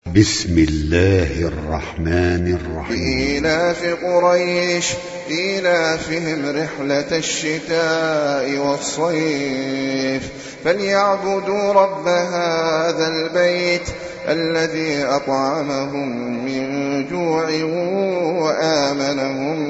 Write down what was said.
بسم الله الرحمن الرحيم. لإيلاف قريش إيلافهم رحلة الشتاء والصيف فليعبدوا رب هذا البيت الذي أطعمهم من جوع وآمنهم